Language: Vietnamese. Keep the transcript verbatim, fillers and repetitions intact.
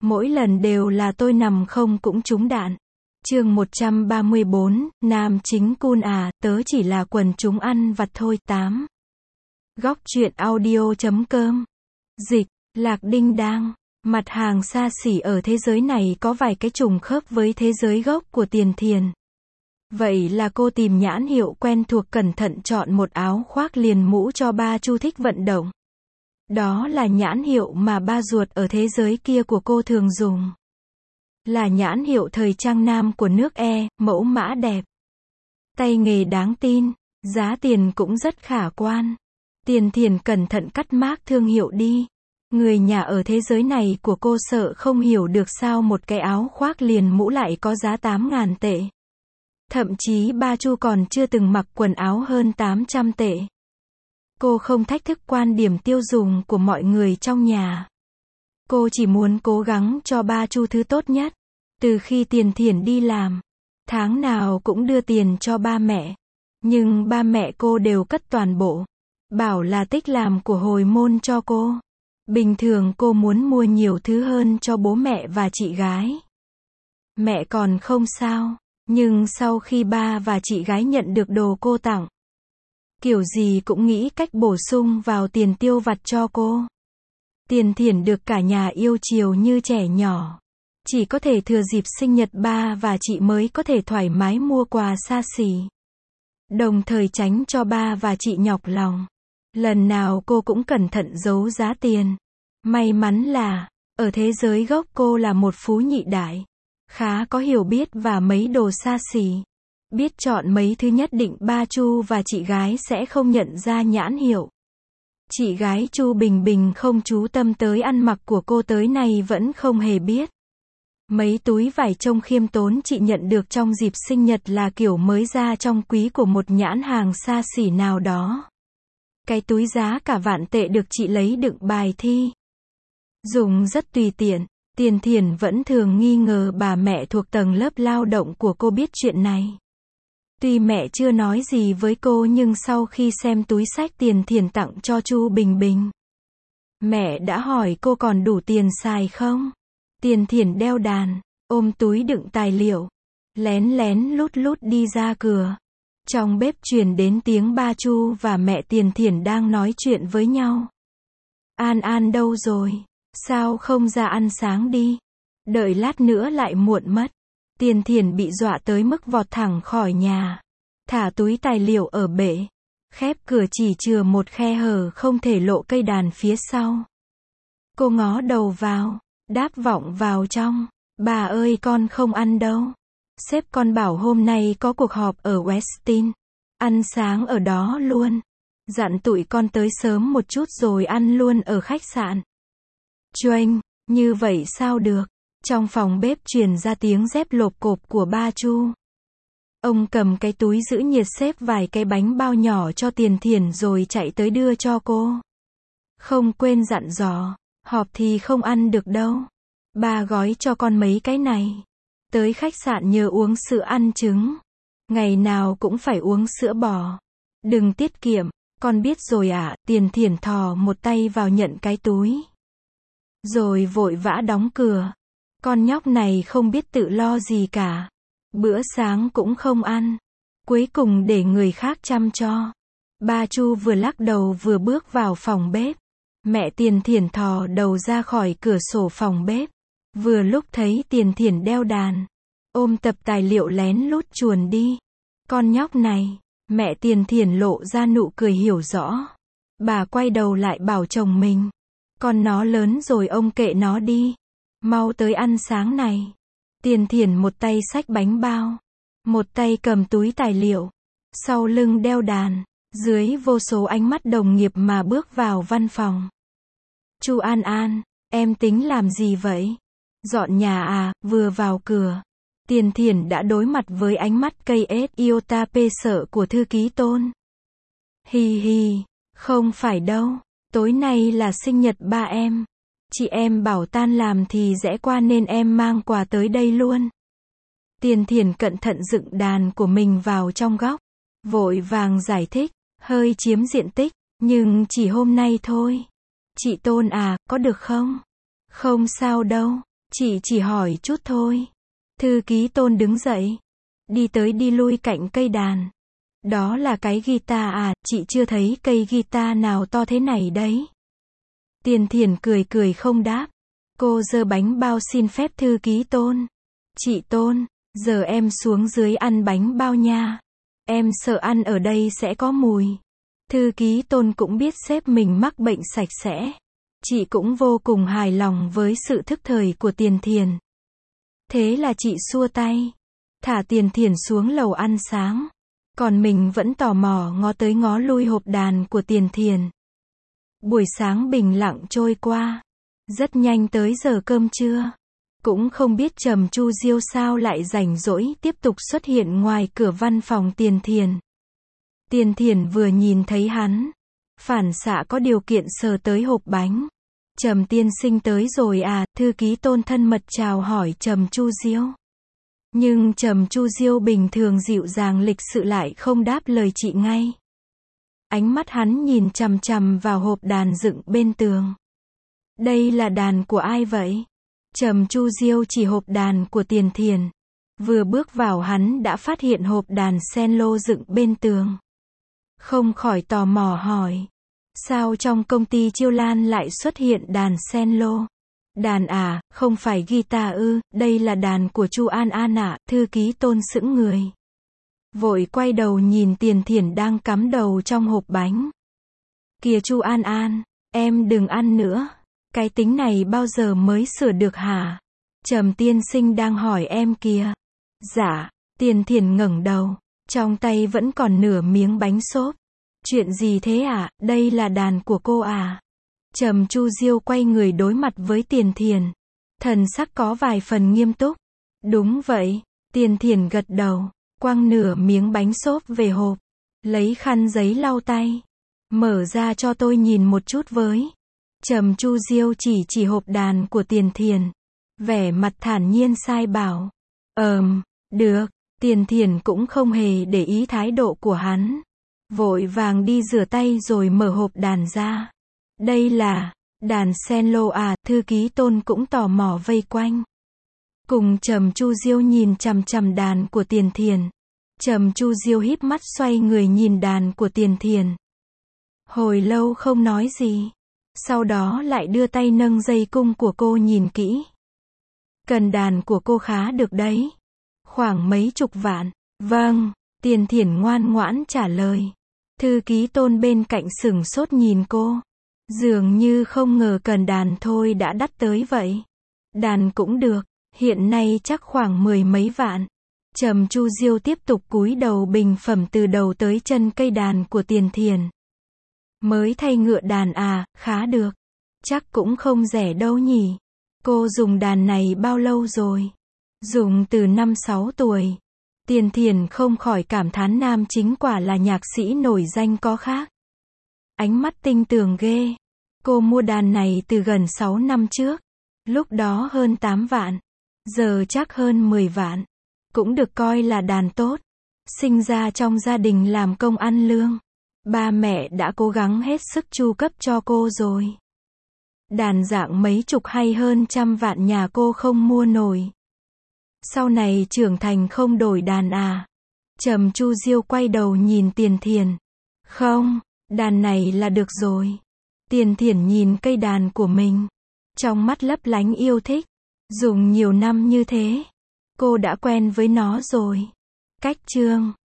Mỗi lần đều là tôi nằm không cũng trúng đạn. Chương một trăm ba mươi bốn, nam chính cool à, tớ chỉ là quần chúng ăn vặt thôi. tám. Góc truyện audio chấm com. Dịch, Lạc Đinh Đang. Mặt hàng xa xỉ ở thế giới này có vài cái trùng khớp với thế giới gốc của Tiền Thiền. Vậy là cô tìm nhãn hiệu quen thuộc, cẩn thận chọn một áo khoác liền mũ cho ba Chu thích vận động. Đó là nhãn hiệu mà ba ruột ở thế giới kia của cô thường dùng. Là nhãn hiệu thời trang nam của nước E, mẫu mã đẹp. Tay nghề đáng tin, giá tiền cũng rất khả quan. Tiền Thiền cẩn thận cắt mác thương hiệu đi. Người nhà ở thế giới này của cô sợ không hiểu được sao một cái áo khoác liền mũ lại có giá tám ngàn tệ. Thậm chí ba Chu còn chưa từng mặc quần áo hơn tám trăm tệ. Cô không thách thức quan điểm tiêu dùng của mọi người trong nhà. Cô chỉ muốn cố gắng cho ba Chu thứ tốt nhất. Từ khi Tiền Thiền đi làm, tháng nào cũng đưa tiền cho ba mẹ. Nhưng ba mẹ cô đều cất toàn bộ. Bảo là tích làm của hồi môn cho cô. Bình thường cô muốn mua nhiều thứ hơn cho bố mẹ và chị gái. Mẹ còn không sao. Nhưng sau khi ba và chị gái nhận được đồ cô tặng, kiểu gì cũng nghĩ cách bổ sung vào tiền tiêu vặt cho cô. Tiền Thiền được cả nhà yêu chiều như trẻ nhỏ. Chỉ có thể thừa dịp sinh nhật ba và chị mới có thể thoải mái mua quà xa xỉ. Đồng thời tránh cho ba và chị nhọc lòng. Lần nào cô cũng cẩn thận giấu giá tiền. May mắn là, ở thế giới gốc cô là một phú nhị đại. Khá có hiểu biết và mấy đồ xa xỉ. Biết chọn mấy thứ nhất định ba Chu và chị gái sẽ không nhận ra nhãn hiệu. Chị gái Chu Bình Bình không chú tâm tới ăn mặc của cô tới nay vẫn không hề biết. Mấy túi vải trông khiêm tốn chị nhận được trong dịp sinh nhật là kiểu mới ra trong quý của một nhãn hàng xa xỉ nào đó. Cái túi giá cả vạn tệ được chị lấy đựng bài thi. Dùng rất tùy tiện. Tiền Thiền vẫn thường nghi ngờ bà mẹ thuộc tầng lớp lao động của cô biết chuyện này. Tuy mẹ chưa nói gì với cô nhưng sau khi xem túi xách Tiền Thiền tặng cho Chu Bình Bình, mẹ đã hỏi cô còn đủ tiền xài không? Tiền Thiền đeo đàn, ôm túi đựng tài liệu, lén lén lút lút đi ra cửa. Trong bếp truyền đến tiếng ba Chu và mẹ Tiền Thiền đang nói chuyện với nhau. An An đâu rồi? Sao không ra ăn sáng đi? Đợi lát nữa lại muộn mất. Tiền Thiền bị dọa tới mức vọt thẳng khỏi nhà. Thả túi tài liệu ở bể. Khép cửa chỉ chừa một khe hở không thể lộ cây đàn phía sau. Cô ngó đầu vào. Đáp vọng vào trong. Bà ơi con không ăn đâu. Sếp con bảo hôm nay có cuộc họp ở Westin. Ăn sáng ở đó luôn. Dặn tụi con tới sớm một chút rồi ăn luôn ở khách sạn. Choanh, như vậy sao được? Trong phòng bếp truyền ra tiếng dép lộp cộp của ba Chu. Ông cầm cái túi giữ nhiệt xếp vài cái bánh bao nhỏ cho Tiền Thiền rồi chạy tới đưa cho cô. Không quên dặn dò, họp thì không ăn được đâu. Ba gói cho con mấy cái này. Tới khách sạn nhớ uống sữa ăn trứng. Ngày nào cũng phải uống sữa bò. Đừng tiết kiệm, con biết rồi ạ. À. Tiền Thiền thò một tay vào nhận cái túi. Rồi vội vã đóng cửa. Con nhóc này không biết tự lo gì cả. Bữa sáng cũng không ăn. Cuối cùng để người khác chăm cho. Ba Chu vừa lắc đầu vừa bước vào phòng bếp. Mẹ Tiền Thiền thò đầu ra khỏi cửa sổ phòng bếp. Vừa lúc thấy Tiền Thiền đeo đàn. Ôm tập tài liệu lén lút chuồn đi. Con nhóc này. Mẹ Tiền Thiền lộ ra nụ cười hiểu rõ. Bà quay đầu lại bảo chồng mình. Con nó lớn rồi ông kệ nó đi. Mau tới ăn sáng này. Tiền Thiền một tay xách bánh bao. Một tay cầm túi tài liệu. Sau lưng đeo đàn. Dưới vô số ánh mắt đồng nghiệp mà bước vào văn phòng. Chu An An, em tính làm gì vậy? Dọn nhà à? Vừa vào cửa. Tiền Thiền đã đối mặt với ánh mắt cây ết iota pê sợ của thư ký Tôn. Hi hi, không phải đâu. Tối nay là sinh nhật ba em. Chị em bảo tan làm thì rẽ qua nên em mang quà tới đây luôn. Tiền Thiền cẩn thận dựng đàn của mình vào trong góc. Vội vàng giải thích, hơi chiếm diện tích, nhưng chỉ hôm nay thôi. Chị Tôn à, có được không? Không sao đâu. Chị chỉ hỏi chút thôi. Thư ký Tôn đứng dậy. Đi tới đi lui cạnh cây đàn. Đó là cái guitar à, chị chưa thấy cây guitar nào to thế này đấy. Tiền Thiển cười cười không đáp. Cô giơ bánh bao xin phép thư ký Tôn. Chị Tôn, giờ em xuống dưới ăn bánh bao nha. Em sợ ăn ở đây sẽ có mùi. Thư ký Tôn cũng biết sếp mình mắc bệnh sạch sẽ. Chị cũng vô cùng hài lòng với sự thức thời của Tiền Thiển. Thế là chị xua tay, thả Tiền Thiển xuống lầu ăn sáng. Còn mình vẫn tò mò ngó tới ngó lui hộp đàn của Tiền Thiển. Buổi sáng bình lặng trôi qua. Rất nhanh tới giờ cơm trưa. Cũng không biết Trầm Chu Diêu sao lại rảnh rỗi tiếp tục xuất hiện ngoài cửa văn phòng Tiền Thiển. Tiền Thiển vừa nhìn thấy hắn, phản xạ có điều kiện sờ tới hộp bánh. Trầm tiên sinh tới rồi à, thư ký Tôn thân mật chào hỏi Trầm Chu Diêu. Nhưng Trầm Chu Diêu bình thường dịu dàng lịch sự lại không đáp lời chị ngay. Ánh mắt hắn nhìn chằm chằm vào hộp đàn dựng bên tường. Đây là đàn của ai vậy? Trầm Chu Diêu chỉ hộp đàn của Tiền Thiển. Vừa bước vào hắn đã phát hiện hộp đàn cello dựng bên tường. Không khỏi tò mò hỏi. Sao trong công ty Chiêu Lan lại xuất hiện đàn cello? Đàn à, không phải guitar ư, đây là đàn của Chu An An ạ, thư ký Tôn sững người. Vội quay đầu nhìn Tiền Thiển đang cắm đầu trong hộp bánh. Kìa Chu An An, em đừng ăn nữa. Cái tính này bao giờ mới sửa được hả? Trầm tiên sinh đang hỏi em kìa. Dạ, Tiền Thiển ngẩng đầu, trong tay vẫn còn nửa miếng bánh xốp. Chuyện gì thế ạ? À? Đây là đàn của cô à? Trầm Chu Diêu quay người đối mặt với Tiền Thiển. Thần sắc có vài phần nghiêm túc. Đúng vậy, Tiền Thiển gật đầu, quăng nửa miếng bánh xốp về hộp, lấy khăn giấy lau tay. Mở ra cho tôi nhìn một chút với. Trầm Chu Diêu chỉ chỉ hộp đàn của Tiền Thiển. Vẻ mặt thản nhiên sai bảo. Ờm, được, Tiền Thiển cũng không hề để ý thái độ của hắn. Vội vàng đi rửa tay rồi mở hộp đàn ra. Đây là đàn cello à, thư ký Tôn cũng tò mò vây quanh. Cùng Trầm Chu Diêu nhìn chằm chằm đàn của Tiền Thiển. Trầm Chu Diêu híp mắt xoay người nhìn đàn của Tiền Thiển. Hồi lâu không nói gì. Sau đó lại đưa tay nâng dây cung của cô nhìn kỹ. Cần đàn của cô khá được đấy. Khoảng mấy chục vạn. Vâng, Tiền Thiển ngoan ngoãn trả lời. Thư ký Tôn bên cạnh sửng sốt nhìn cô. Dường như không ngờ cần đàn thôi đã đắt tới vậy. Đàn cũng được, hiện nay chắc khoảng mười mấy vạn. Trầm Chu Diêu tiếp tục cúi đầu bình phẩm từ đầu tới chân cây đàn của Tiền Thiển. Mới thay ngựa đàn à, khá được. Chắc cũng không rẻ đâu nhỉ. Cô dùng đàn này bao lâu rồi? Dùng từ năm sáu tuổi. Tiền Thiển không khỏi cảm thán nam chính quả là nhạc sĩ nổi danh có khác. Ánh mắt tinh tường ghê. Cô mua đàn này từ gần sáu năm trước. Lúc đó hơn tám vạn. Giờ chắc hơn mười vạn. Cũng được coi là đàn tốt. Sinh ra trong gia đình làm công ăn lương. Ba mẹ đã cố gắng hết sức chu cấp cho cô rồi. Đàn dạng mấy chục hay hơn trăm vạn nhà cô không mua nổi. Sau này trưởng thành không đổi đàn à? Trầm Chu Diêu quay đầu nhìn Tiền Thiển. Không, đàn này là được rồi. Tiền Thiển nhìn cây đàn của mình. Trong mắt lấp lánh yêu thích. Dùng nhiều năm như thế. Cô đã quen với nó rồi. Cách chương